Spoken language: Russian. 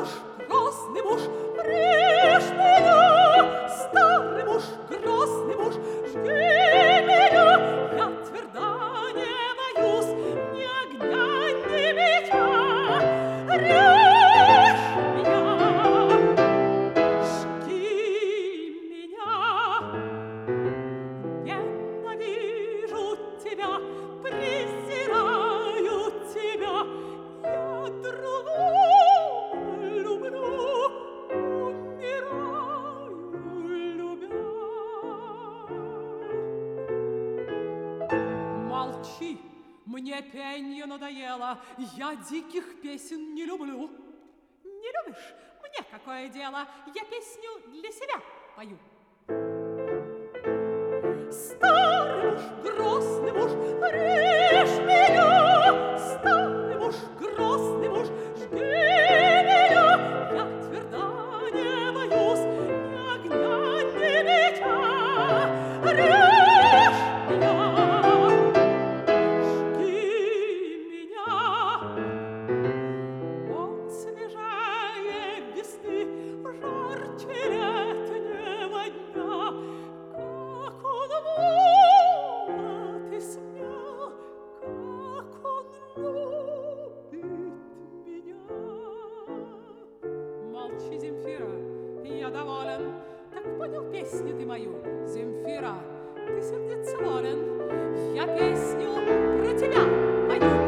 муж, грозный муж, режь меня, старый муж, грозный муж, жги меня, я тверда не боюсь ни огня, ни меча, режь меня, жги меня, ненавижу тебя, презираю тебя, я другую люблю, умираю, любя. Молчи, мне пенье надоело, я диких песен не люблю. Не любишь? Мне какое дело, я песню для себя пою. Старый муж, грозный муж, режь меня, старый муж, грозный муж, жги меня, я тверда не боюсь ни огня, ни меча, режь меня, жги меня. Он свежее весны, жарче летнего дня, как он молод и смел, как он любит меня. Молчи, Земфира, я доволен, так понял песню ты мою, Земфира, ты сердце волен, я песню про тебя пою.